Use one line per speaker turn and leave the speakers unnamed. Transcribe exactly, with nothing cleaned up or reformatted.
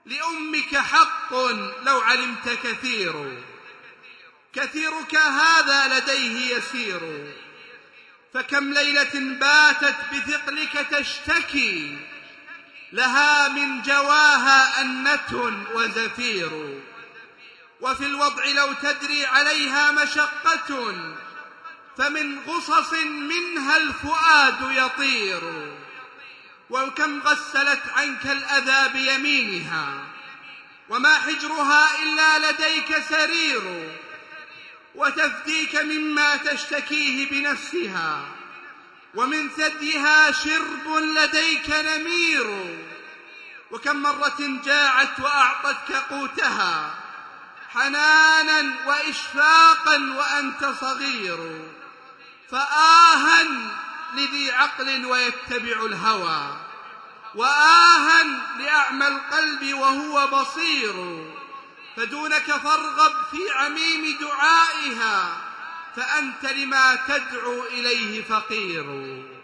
لأمك حق لو علمت كثير، كثيرك هذا لديه يسير، فكم ليلة باتت بثقلك تشتكي، لها من جواها أنة وزفير. وفي الوضع لو تدري عليها مشقة، فمن غصص منها الفؤاد يطير. وكم غسلت عنك الأذى بيمينها، وما حجرها إلا لديك سرير، وتفديك مما تشتكيه بنفسها، ومن ثديها شرب لديك نمير. وكم مرة جاعت وأعطتك قوتها حنانا وإشفاقا وأنت صغير، فآها لذي عقل ويتبع الهوى، وآها لأعمى القلب وهو بصير. فدونك فارغب في عميم دعائها، فأنت لما تدعو إليه فقير.